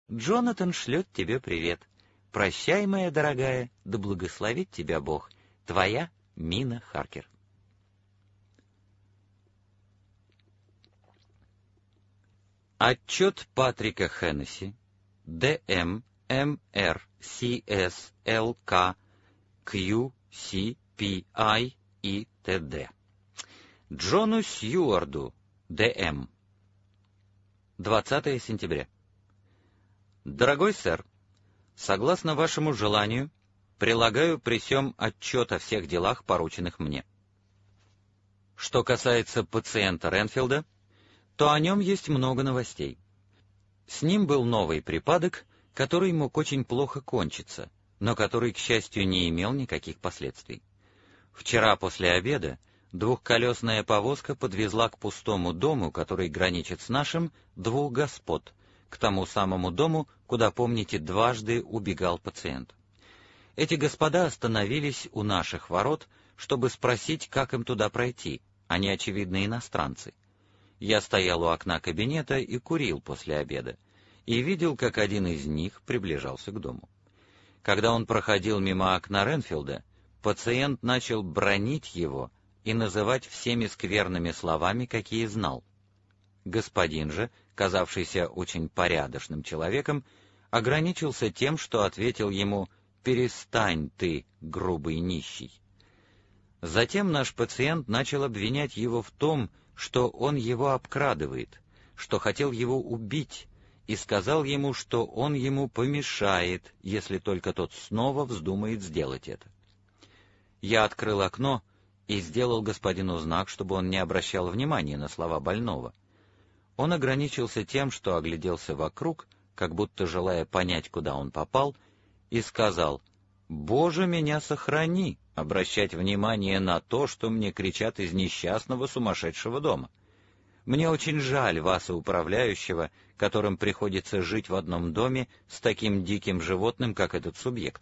Джонатан шлет тебе привет. Прощай, моя дорогая, да благословит тебя Бог. Твоя Мина Харкер. Отчет Патрика Хеннесси, Д.М., М.Р., С.С., Л.К., Q, C, P, I и Т.Д. Джону Сьюарду, Д.М. 20 сентября. Дорогой сэр, согласно вашему желанию, прилагаю при сём отчет о всех делах, порученных мне. Что касается пациента Ренфилда, то о нем есть много новостей. С ним был новый припадок, который мог очень плохо кончиться, но который, к счастью, не имел никаких последствий. Вчера после обеда двухколесная повозка подвезла к пустому дому, который граничит с нашим, двух господ, к тому самому дому, куда, помните, дважды убегал пациент. Эти господа остановились у наших ворот, чтобы спросить, как им туда пройти, они, очевидно, иностранцы. Я стоял у окна кабинета и курил после обеда, и видел, как один из них приближался к дому. Когда он проходил мимо окна Ренфилда, пациент начал бранить его и называть всеми скверными словами, какие знал. Господин же, казавшийся очень порядочным человеком, ограничился тем, что ответил ему «Перестань ты, грубый нищий». Затем наш пациент начал обвинять его в том, что он его обкрадывает, что хотел его убить, и сказал ему, что он ему помешает, если только тот снова вздумает сделать это. Я открыл окно и сделал господину знак, чтобы он не обращал внимания на слова больного. Он ограничился тем, что огляделся вокруг, как будто желая понять, куда он попал, и сказал: «Боже, меня сохрани обращать внимание на то, что мне кричат из несчастного сумасшедшего дома. Мне очень жаль вас и управляющего, которым приходится жить в одном доме с таким диким животным, как этот субъект».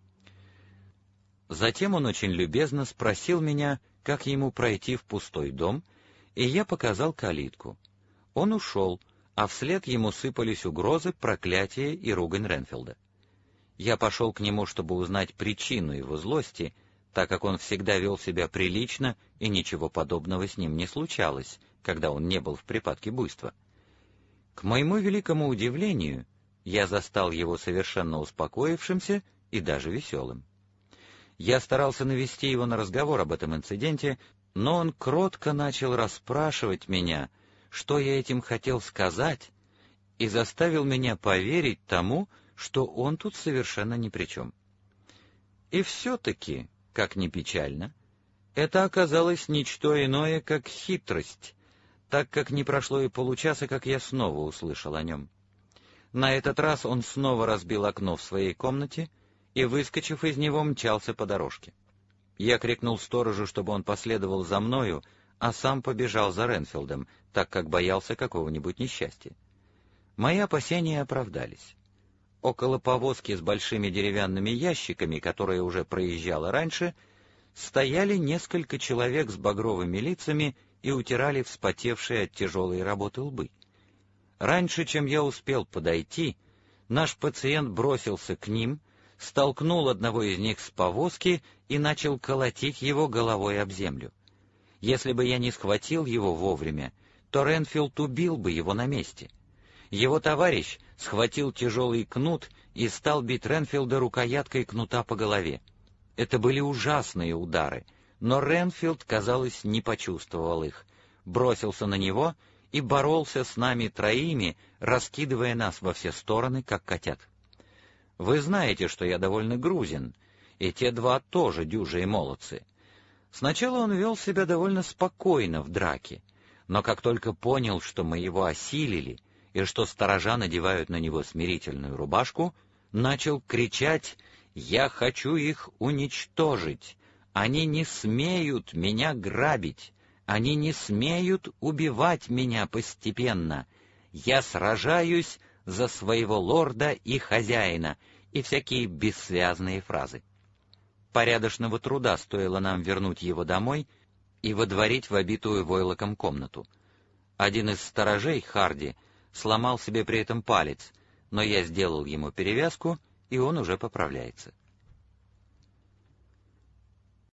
Затем он очень любезно спросил меня, как ему пройти в пустой дом, и я показал калитку. Он ушел, а вслед ему сыпались угрозы, проклятия и ругань Ренфилда. Я пошел к нему, чтобы узнать причину его злости, так как он всегда вел себя прилично, и ничего подобного с ним не случалось, когда он не был в припадке буйства. К моему великому удивлению, я застал его совершенно успокоившимся и даже веселым. Я старался навести его на разговор об этом инциденте, но он кротко начал расспрашивать меня, что я этим хотел сказать, и заставил меня поверить тому, что он тут совершенно ни при чем. И все-таки, как ни печально, это оказалось ничто иное, как хитрость, так как не прошло и получаса, как я снова услышал о нем. На этот раз он снова разбил окно в своей комнате и, выскочив из него, мчался по дорожке. Я крикнул сторожу, чтобы он последовал за мною, а сам побежал за Ренфилдом, так как боялся какого-нибудь несчастья. Мои опасения оправдались. Около повозки с большими деревянными ящиками, которая уже проезжала раньше, стояли несколько человек с багровыми лицами и утирали вспотевшие от тяжелой работы лбы. Раньше, чем я успел подойти, наш пациент бросился к ним, столкнул одного из них с повозки и начал колотить его головой об землю. Если бы я не схватил его вовремя, то Ренфилд убил бы его на месте. Его товарищ схватил тяжелый кнут и стал бить Ренфилда рукояткой кнута по голове. Это были ужасные удары, но Ренфилд, казалось, не почувствовал их, бросился на него и боролся с нами троими, раскидывая нас во все стороны, как котят. Вы знаете, что я довольно грузен, и те два тоже дюжие молодцы. Сначала он вел себя довольно спокойно в драке, но как только понял, что мы его осилили, и что сторожа надевают на него смирительную рубашку, начал кричать: «Я хочу их уничтожить! Они не смеют меня грабить! Они не смеют убивать меня постепенно! Я сражаюсь за своего лорда и хозяина!» и всякие бессвязные фразы. Порядочного труда стоило нам вернуть его домой и водворить в обитую войлоком комнату. Один из сторожей, Харди, сломал себе при этом палец, но я сделал ему перевязку, и он уже поправляется.